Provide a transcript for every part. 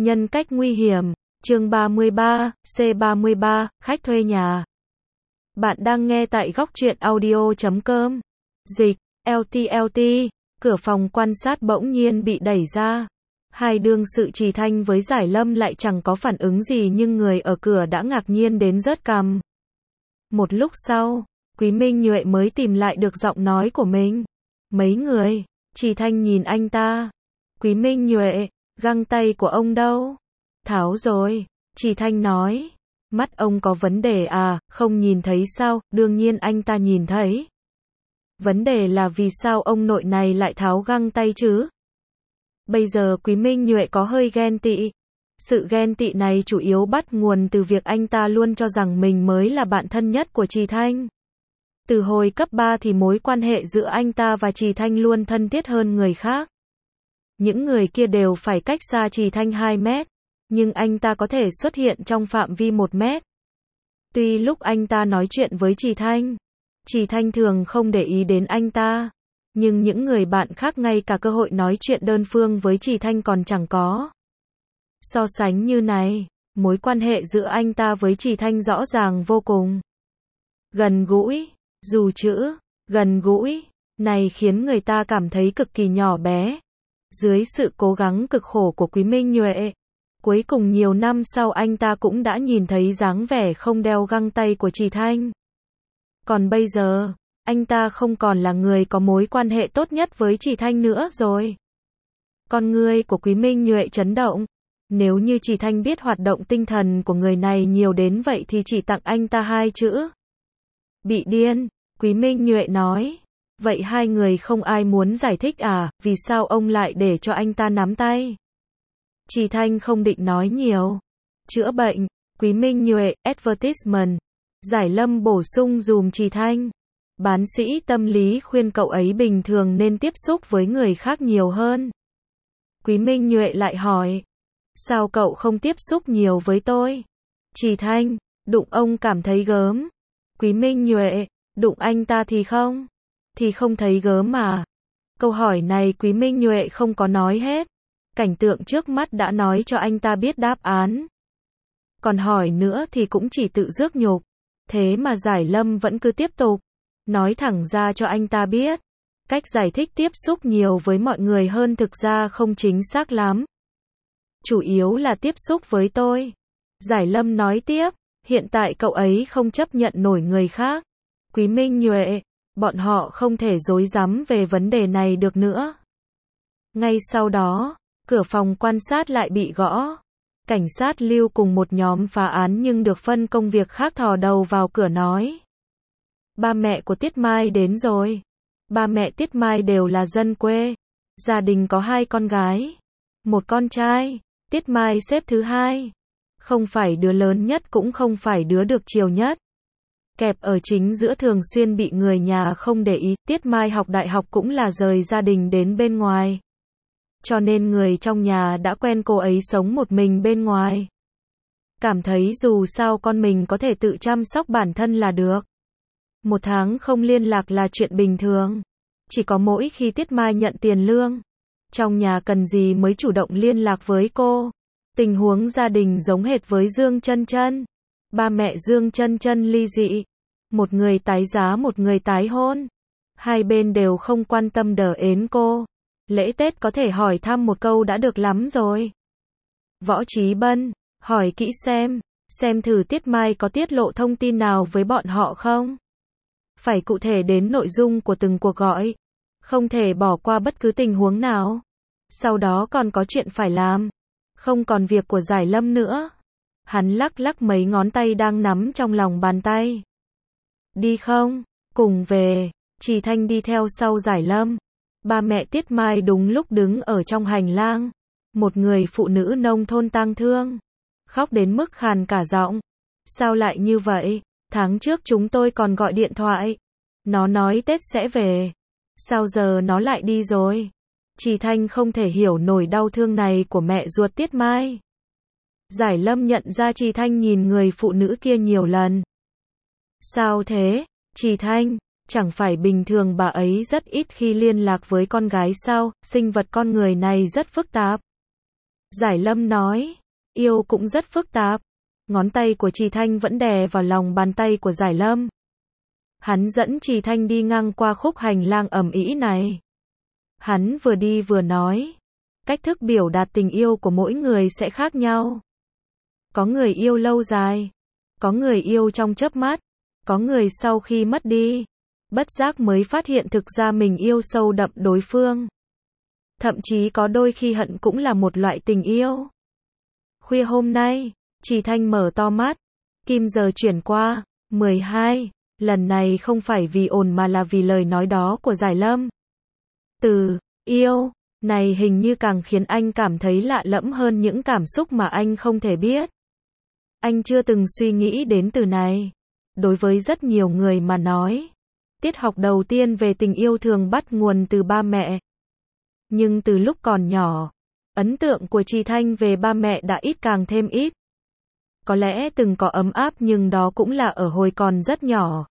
Nhân cách nguy hiểm, chương 33, C33, khách thuê nhà. Bạn đang nghe tại góc truyện audio.com. Dịch, LTLT, cửa phòng quan sát bỗng nhiên bị đẩy ra. Hai đương sự Trì Thanh với Giải Lâm lại chẳng có phản ứng gì nhưng người ở cửa đã ngạc nhiên đến rớt cằm. Một lúc sau, Quý Minh Nhuệ mới tìm lại được giọng nói của mình. Mấy người, Trì Thanh nhìn anh ta. Quý Minh Nhuệ, găng tay của ông đâu? Tháo rồi, Trì Thanh nói. Mắt ông có vấn đề à, không nhìn thấy sao? Đương nhiên anh ta nhìn thấy. Vấn đề là vì sao ông nội này lại tháo găng tay chứ? Bây giờ Quý Minh Nhuệ có hơi ghen tị. Sự ghen tị này chủ yếu bắt nguồn từ việc anh ta luôn cho rằng mình mới là bạn thân nhất của Trì Thanh. Từ hồi cấp 3 thì mối quan hệ giữa anh ta và Trì Thanh luôn thân thiết hơn người khác. Những người kia đều phải cách xa Trì Thanh 2 mét, nhưng anh ta có thể xuất hiện trong phạm vi 1 mét. Tuy lúc anh ta nói chuyện với Trì Thanh thường không để ý đến anh ta, nhưng những người bạn khác ngay cả cơ hội nói chuyện đơn phương với Trì Thanh còn chẳng có. So sánh như này, mối quan hệ giữa anh ta với Trì Thanh rõ ràng vô cùng gần gũi, dù chữ gần gũi này khiến người ta cảm thấy cực kỳ nhỏ bé. Dưới sự cố gắng cực khổ của Quý Minh Nhuệ, cuối cùng nhiều năm sau anh ta cũng đã nhìn thấy dáng vẻ không đeo găng tay của Trì Thanh. Còn bây giờ, anh ta không còn là người có mối quan hệ tốt nhất với Trì Thanh nữa rồi. Con người của Quý Minh Nhuệ chấn động. Nếu như Trì Thanh biết hoạt động tinh thần của người này nhiều đến vậy thì chỉ tặng anh ta 2 chữ. Bị điên, Quý Minh Nhuệ nói. Vậy hai người không ai muốn giải thích à, vì sao ông lại để cho anh ta nắm tay? Trì Thanh không định nói nhiều. Chữa bệnh, Quý Minh Nhuệ, advertisement. Giải Lâm bổ sung dùm Trì Thanh. Bác sĩ tâm lý khuyên cậu ấy bình thường nên tiếp xúc với người khác nhiều hơn. Quý Minh Nhuệ lại hỏi. Sao cậu không tiếp xúc nhiều với tôi? Trì Thanh, đụng ông cảm thấy gớm. Quý Minh Nhuệ, đụng anh ta thì không? Thì không thấy gớm mà. Câu hỏi này Quý Minh Nhuệ không có nói hết. Cảnh tượng trước mắt đã nói cho anh ta biết đáp án. Còn hỏi nữa thì cũng chỉ tự rước nhục. Thế mà Giải Lâm vẫn cứ tiếp tục. Nói thẳng ra cho anh ta biết. Cách giải thích tiếp xúc nhiều với mọi người hơn thực ra không chính xác lắm. Chủ yếu là tiếp xúc với tôi. Giải Lâm nói tiếp. Hiện tại cậu ấy không chấp nhận nổi người khác. Quý Minh Nhuệ, bọn họ không thể rối rắm về vấn đề này được nữa. Ngay sau đó, cửa phòng quan sát lại bị gõ. Cảnh sát Lưu cùng một nhóm phá án nhưng được phân công việc khác thò đầu vào cửa nói. Ba mẹ của Tiết Mai đến rồi. Ba mẹ Tiết Mai đều là dân quê. Gia đình có 2 con gái. 1 con trai. Tiết Mai xếp thứ 2. Không phải đứa lớn nhất cũng không phải đứa được chiều nhất. Kẹp ở chính giữa thường xuyên bị người nhà không để ý. Tiết Mai học đại học cũng là rời gia đình đến bên ngoài. Cho nên người trong nhà đã quen cô ấy sống một mình bên ngoài. Cảm thấy dù sao con mình có thể tự chăm sóc bản thân là được. 1 tháng không liên lạc là chuyện bình thường. Chỉ có mỗi khi Tiết Mai nhận tiền lương, trong nhà cần gì mới chủ động liên lạc với cô. Tình huống gia đình giống hệt với Dương Chân Chân. Ba mẹ Dương Chân Chân ly dị. Một người tái giá một người tái hôn. Hai bên đều không quan tâm đỡ ến cô. Lễ Tết có thể hỏi thăm một câu đã được lắm rồi. Võ Chí Bân, hỏi kỹ xem thử Tiết Mai có tiết lộ thông tin nào với bọn họ không? Phải cụ thể đến nội dung của từng cuộc gọi. Không thể bỏ qua bất cứ tình huống nào. Sau đó còn có chuyện phải làm. Không còn việc của Giải Lâm nữa. Hắn lắc lắc mấy ngón tay đang nắm trong lòng bàn tay. Đi không? Cùng về. Trì Thanh đi theo sau Giải Lâm. Ba mẹ Tiết Mai đúng lúc đứng ở trong hành lang. Một người phụ nữ nông thôn tang thương. Khóc đến mức khàn cả giọng. Sao lại như vậy? Tháng trước chúng tôi còn gọi điện thoại. Nó nói Tết sẽ về. Sao giờ nó lại đi rồi? Trì Thanh không thể hiểu nổi đau thương này của mẹ ruột Tiết Mai. Giải Lâm nhận ra Trì Thanh nhìn người phụ nữ kia nhiều lần. Sao thế? Trì Thanh, chẳng phải bình thường bà ấy rất ít khi liên lạc với con gái sao? Sinh vật con người này rất phức tạp. Giải Lâm nói, yêu cũng rất phức tạp. Ngón tay của Trì Thanh vẫn đè vào lòng bàn tay của Giải Lâm. Hắn dẫn Trì Thanh đi ngang qua khúc hành lang ầm ĩ này. Hắn vừa đi vừa nói, cách thức biểu đạt tình yêu của mỗi người sẽ khác nhau. Có người yêu lâu dài, có người yêu trong chớp mắt, có người sau khi mất đi, bất giác mới phát hiện thực ra mình yêu sâu đậm đối phương. Thậm chí có đôi khi hận cũng là một loại tình yêu. Khuya hôm nay, Trì Thanh mở to mắt, kim giờ chuyển qua 12, lần này không phải vì ồn mà là vì lời nói đó của Giải Lâm. Từ yêu này hình như càng khiến anh cảm thấy lạ lẫm hơn những cảm xúc mà anh không thể biết. Anh chưa từng suy nghĩ đến từ này. Đối với rất nhiều người mà nói, tiết học đầu tiên về tình yêu thường bắt nguồn từ ba mẹ. Nhưng từ lúc còn nhỏ, ấn tượng của Trì Thanh về ba mẹ đã ít càng thêm ít. Có lẽ từng có ấm áp nhưng đó cũng là ở hồi còn rất nhỏ.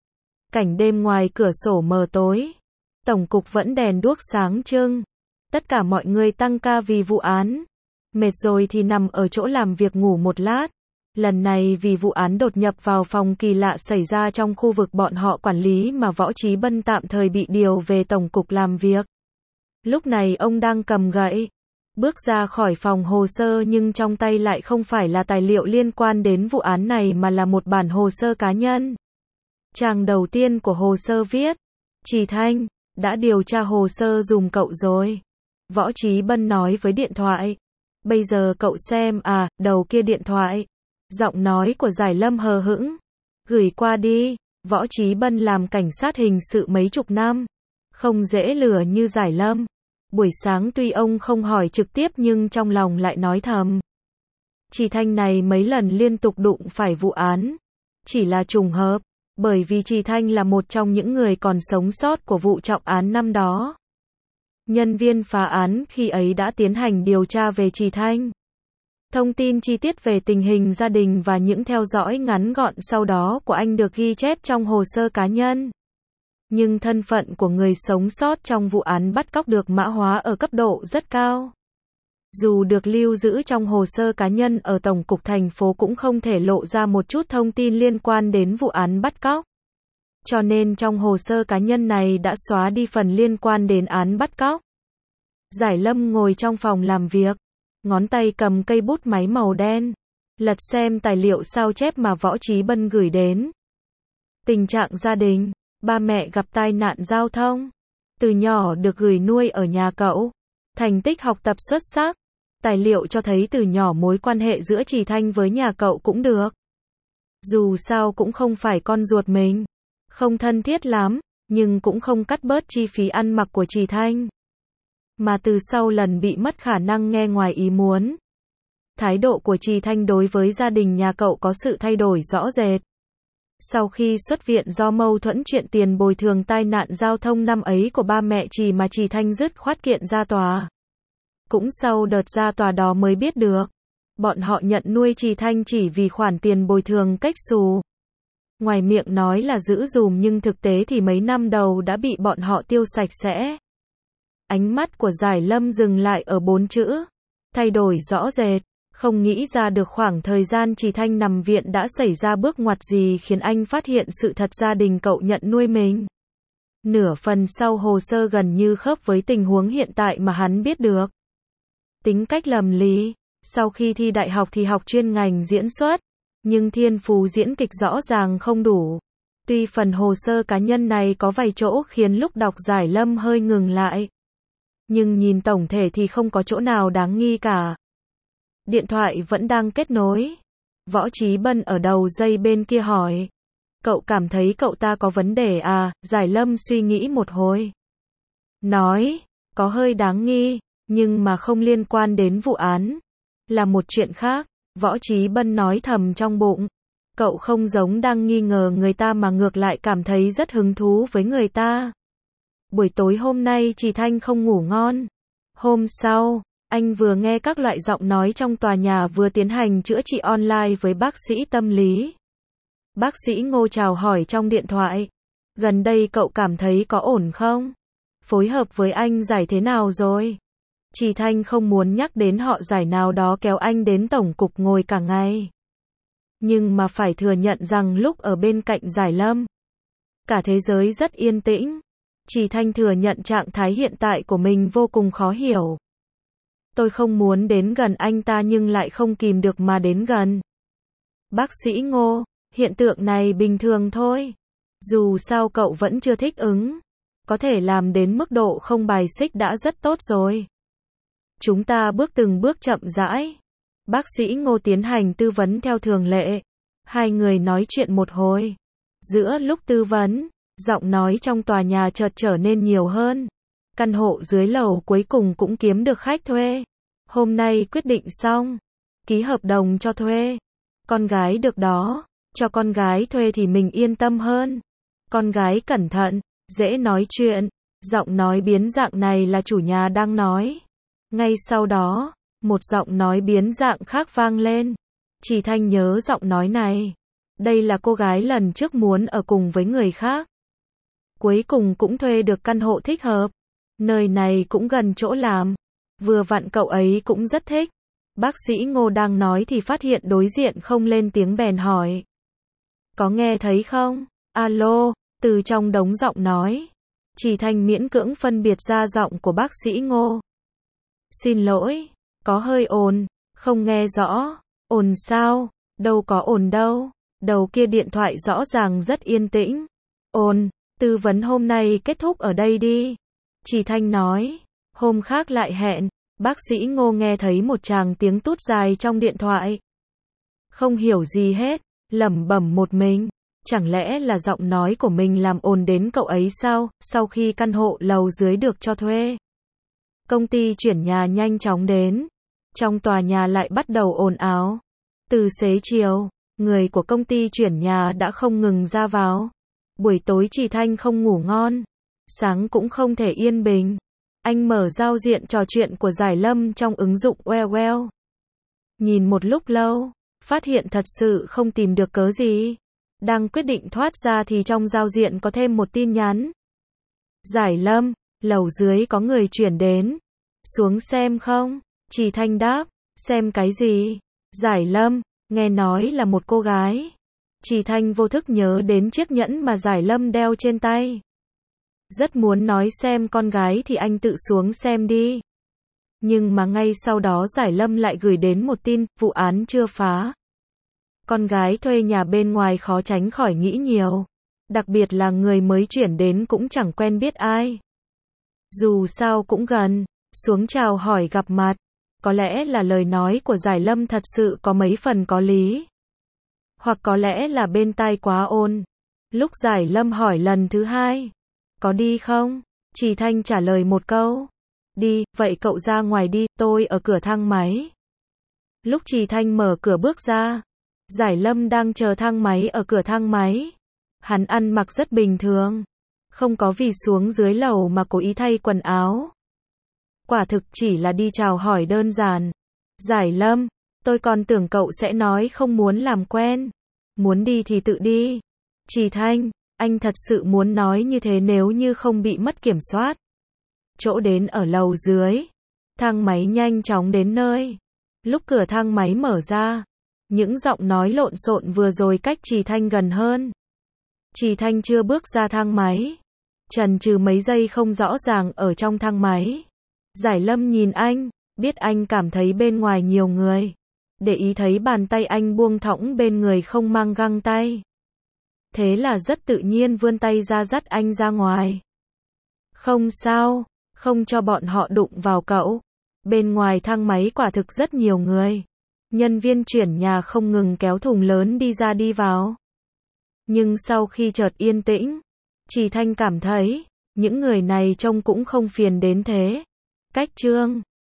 Cảnh đêm ngoài cửa sổ mờ tối, tổng cục vẫn đèn đuốc sáng trưng. Tất cả mọi người tăng ca vì vụ án. Mệt rồi thì nằm ở chỗ làm việc ngủ một lát. Lần này vì vụ án đột nhập vào phòng kỳ lạ xảy ra trong khu vực bọn họ quản lý mà Võ Chí Bân tạm thời bị điều về tổng cục làm việc. Lúc này ông đang cầm gậy, bước ra khỏi phòng hồ sơ nhưng trong tay lại không phải là tài liệu liên quan đến vụ án này mà là một bản hồ sơ cá nhân. Trang đầu tiên của hồ sơ viết, Trì Thanh, đã điều tra hồ sơ dùm cậu rồi. Võ Chí Bân nói với điện thoại. Bây giờ cậu xem à, đầu kia điện thoại. Giọng nói của Giải Lâm hờ hững. Gửi qua đi, Võ Chí Bân làm cảnh sát hình sự mấy chục năm. Không dễ lừa như Giải Lâm. Buổi sáng tuy ông không hỏi trực tiếp nhưng trong lòng lại nói thầm. Trì Thanh này mấy lần liên tục đụng phải vụ án. Chỉ là trùng hợp, bởi vì Trì Thanh là một trong những người còn sống sót của vụ trọng án năm đó. Nhân viên phá án khi ấy đã tiến hành điều tra về Trì Thanh. Thông tin chi tiết về tình hình gia đình và những theo dõi ngắn gọn sau đó của anh được ghi chép trong hồ sơ cá nhân. Nhưng thân phận của người sống sót trong vụ án bắt cóc được mã hóa ở cấp độ rất cao. Dù được lưu giữ trong hồ sơ cá nhân ở Tổng cục thành phố cũng không thể lộ ra một chút thông tin liên quan đến vụ án bắt cóc. Cho nên trong hồ sơ cá nhân này đã xóa đi phần liên quan đến án bắt cóc. Giải Lâm ngồi trong phòng làm việc, ngón tay cầm cây bút máy màu đen, lật xem tài liệu sao chép mà Võ Chí Bân gửi đến. Tình trạng gia đình, ba mẹ gặp tai nạn giao thông, từ nhỏ được gửi nuôi ở nhà cậu, thành tích học tập xuất sắc. Tài liệu cho thấy từ nhỏ mối quan hệ giữa Trì Thanh với nhà cậu cũng được. Dù sao cũng không phải con ruột mình, không thân thiết lắm, nhưng cũng không cắt bớt chi phí ăn mặc của Trì Thanh. Mà từ sau lần bị mất khả năng nghe ngoài ý muốn, thái độ của Trì Thanh đối với gia đình nhà cậu có sự thay đổi rõ rệt. Sau khi xuất viện do mâu thuẫn chuyện tiền bồi thường tai nạn giao thông năm ấy của ba mẹ Trì mà Trì Thanh dứt khoát kiện ra tòa. Cũng sau đợt ra tòa đó mới biết được, bọn họ nhận nuôi Trì Thanh chỉ vì khoản tiền bồi thường cách xù. Ngoài miệng nói là giữ dùm nhưng thực tế thì mấy năm đầu đã bị bọn họ tiêu sạch sẽ. Ánh mắt của Giải Lâm dừng lại ở 4 chữ. Thay đổi rõ rệt. Không nghĩ ra được khoảng thời gian Trì Thanh nằm viện đã xảy ra bước ngoặt gì khiến anh phát hiện sự thật gia đình cậu nhận nuôi mình. Nửa phần sau hồ sơ gần như khớp với tình huống hiện tại mà hắn biết được. Tính cách lầm lý. Sau khi thi đại học thì học chuyên ngành diễn xuất. Nhưng thiên phú diễn kịch rõ ràng không đủ. Tuy phần hồ sơ cá nhân này có vài chỗ khiến lúc đọc Giải Lâm hơi ngừng lại. Nhưng nhìn tổng thể thì không có chỗ nào đáng nghi cả. Điện thoại vẫn đang kết nối. Võ Chí Bân ở đầu dây bên kia hỏi. Cậu cảm thấy cậu ta có vấn đề à? Giải Lâm suy nghĩ một hồi. Nói, có hơi đáng nghi, nhưng mà không liên quan đến vụ án. Là một chuyện khác. Võ Chí Bân nói thầm trong bụng. Cậu không giống đang nghi ngờ người ta mà ngược lại cảm thấy rất hứng thú với người ta. Buổi tối hôm nay Trì Thanh không ngủ ngon. Hôm sau, anh vừa nghe các loại giọng nói trong tòa nhà vừa tiến hành chữa trị online với bác sĩ tâm lý. Bác sĩ Ngô chào hỏi trong điện thoại. Gần đây cậu cảm thấy có ổn không? Phối hợp với anh Giải thế nào rồi? Trì Thanh không muốn nhắc đến họ Giải nào đó kéo anh đến tổng cục ngồi cả ngày. Nhưng mà phải thừa nhận rằng lúc ở bên cạnh Giải Lâm, cả thế giới rất yên tĩnh. Trì Thanh thừa nhận trạng thái hiện tại của mình vô cùng khó hiểu. Tôi không muốn đến gần anh ta nhưng lại không kìm được mà đến gần. Bác sĩ Ngô, hiện tượng này bình thường thôi. Dù sao cậu vẫn chưa thích ứng. Có thể làm đến mức độ không bài xích đã rất tốt rồi. Chúng ta bước từng bước chậm rãi. Bác sĩ Ngô tiến hành tư vấn theo thường lệ. Hai người nói chuyện một hồi. Giữa lúc tư vấn, giọng nói trong tòa nhà chợt trở nên nhiều hơn. Căn hộ dưới lầu cuối cùng cũng kiếm được khách thuê. Hôm nay quyết định xong. Ký hợp đồng cho thuê. Con gái được đó. Cho con gái thuê thì mình yên tâm hơn. Con gái cẩn thận, dễ nói chuyện. Giọng nói biến dạng này là chủ nhà đang nói. Ngay sau đó, một giọng nói biến dạng khác vang lên. Trì Thanh nhớ giọng nói này. Đây là cô gái lần trước muốn ở cùng với người khác. Cuối cùng cũng thuê được căn hộ thích hợp. Nơi này cũng gần chỗ làm. Vừa vặn cậu ấy cũng rất thích. Bác sĩ Ngô đang nói thì phát hiện đối diện không lên tiếng bèn hỏi. Có nghe thấy không? Alo, từ trong đống giọng nói. Trì Thanh miễn cưỡng phân biệt ra giọng của bác sĩ Ngô. Xin lỗi, có hơi ồn, không nghe rõ. Ồn sao? Đâu có ồn đâu. Đầu kia điện thoại rõ ràng rất yên tĩnh. Ồn, tư vấn hôm nay kết thúc ở đây đi. Trì Thanh nói, hôm khác lại hẹn. Bác sĩ Ngô nghe thấy một tràng tiếng tút dài trong điện thoại. Không hiểu gì hết, lẩm bẩm một mình. Chẳng lẽ là giọng nói của mình làm ồn đến cậu ấy sao? Sau khi căn hộ lầu dưới được cho thuê, công ty chuyển nhà nhanh chóng đến. Trong tòa nhà lại bắt đầu ồn ào. Từ xế chiều, người của công ty chuyển nhà đã không ngừng ra vào. Buổi tối Trì Thanh không ngủ ngon. Sáng cũng không thể yên bình. Anh mở giao diện trò chuyện của Giải Lâm trong ứng dụng Well. Nhìn một lúc lâu, phát hiện thật sự không tìm được cớ gì. Đang quyết định thoát ra thì trong giao diện có thêm một tin nhắn. Giải Lâm, lầu dưới có người chuyển đến. Xuống xem không? Trì Thanh đáp, xem cái gì? Giải Lâm, nghe nói là một cô gái. Trì Thanh vô thức nhớ đến chiếc nhẫn mà Giải Lâm đeo trên tay. Rất muốn nói xem con gái thì anh tự xuống xem đi. Nhưng mà ngay sau đó Giải Lâm lại gửi đến một tin, vụ án chưa phá. Con gái thuê nhà bên ngoài khó tránh khỏi nghĩ nhiều. Đặc biệt là người mới chuyển đến cũng chẳng quen biết ai. Dù sao cũng gần, xuống chào hỏi gặp mặt. Có lẽ là lời nói của Giải Lâm thật sự có mấy phần có lý. Hoặc có lẽ là bên tai quá ồn. Lúc Giải Lâm hỏi lần thứ hai. Có đi không? Trì Thanh trả lời một câu. Đi, vậy cậu ra ngoài đi, tôi ở cửa thang máy. Lúc Trì Thanh mở cửa bước ra, Giải Lâm đang chờ thang máy ở cửa thang máy. Hắn ăn mặc rất bình thường. Không có vì xuống dưới lầu mà cố ý thay quần áo. Quả thực chỉ là đi chào hỏi đơn giản. Giải Lâm, tôi còn tưởng cậu sẽ nói không muốn làm quen. Muốn đi thì tự đi. Trì Thanh, anh thật sự muốn nói như thế nếu như không bị mất kiểm soát. Chỗ đến ở lầu dưới. Thang máy nhanh chóng đến nơi. Lúc cửa thang máy mở ra, những giọng nói lộn xộn vừa rồi cách Trì Thanh gần hơn. Trì Thanh chưa bước ra thang máy. Chần chừ mấy giây không rõ ràng ở trong thang máy. Giải Lâm nhìn anh, biết anh cảm thấy bên ngoài nhiều người. Để ý thấy bàn tay anh buông thõng bên người không mang găng tay. Thế là rất tự nhiên vươn tay ra dắt anh ra ngoài. Không sao, không cho bọn họ đụng vào cậu. Bên ngoài thang máy quả thực rất nhiều người. Nhân viên chuyển nhà không ngừng kéo thùng lớn đi ra đi vào. Nhưng sau khi chợt yên tĩnh, Trì Thanh cảm thấy, những người này trông cũng không phiền đến thế. Cách chương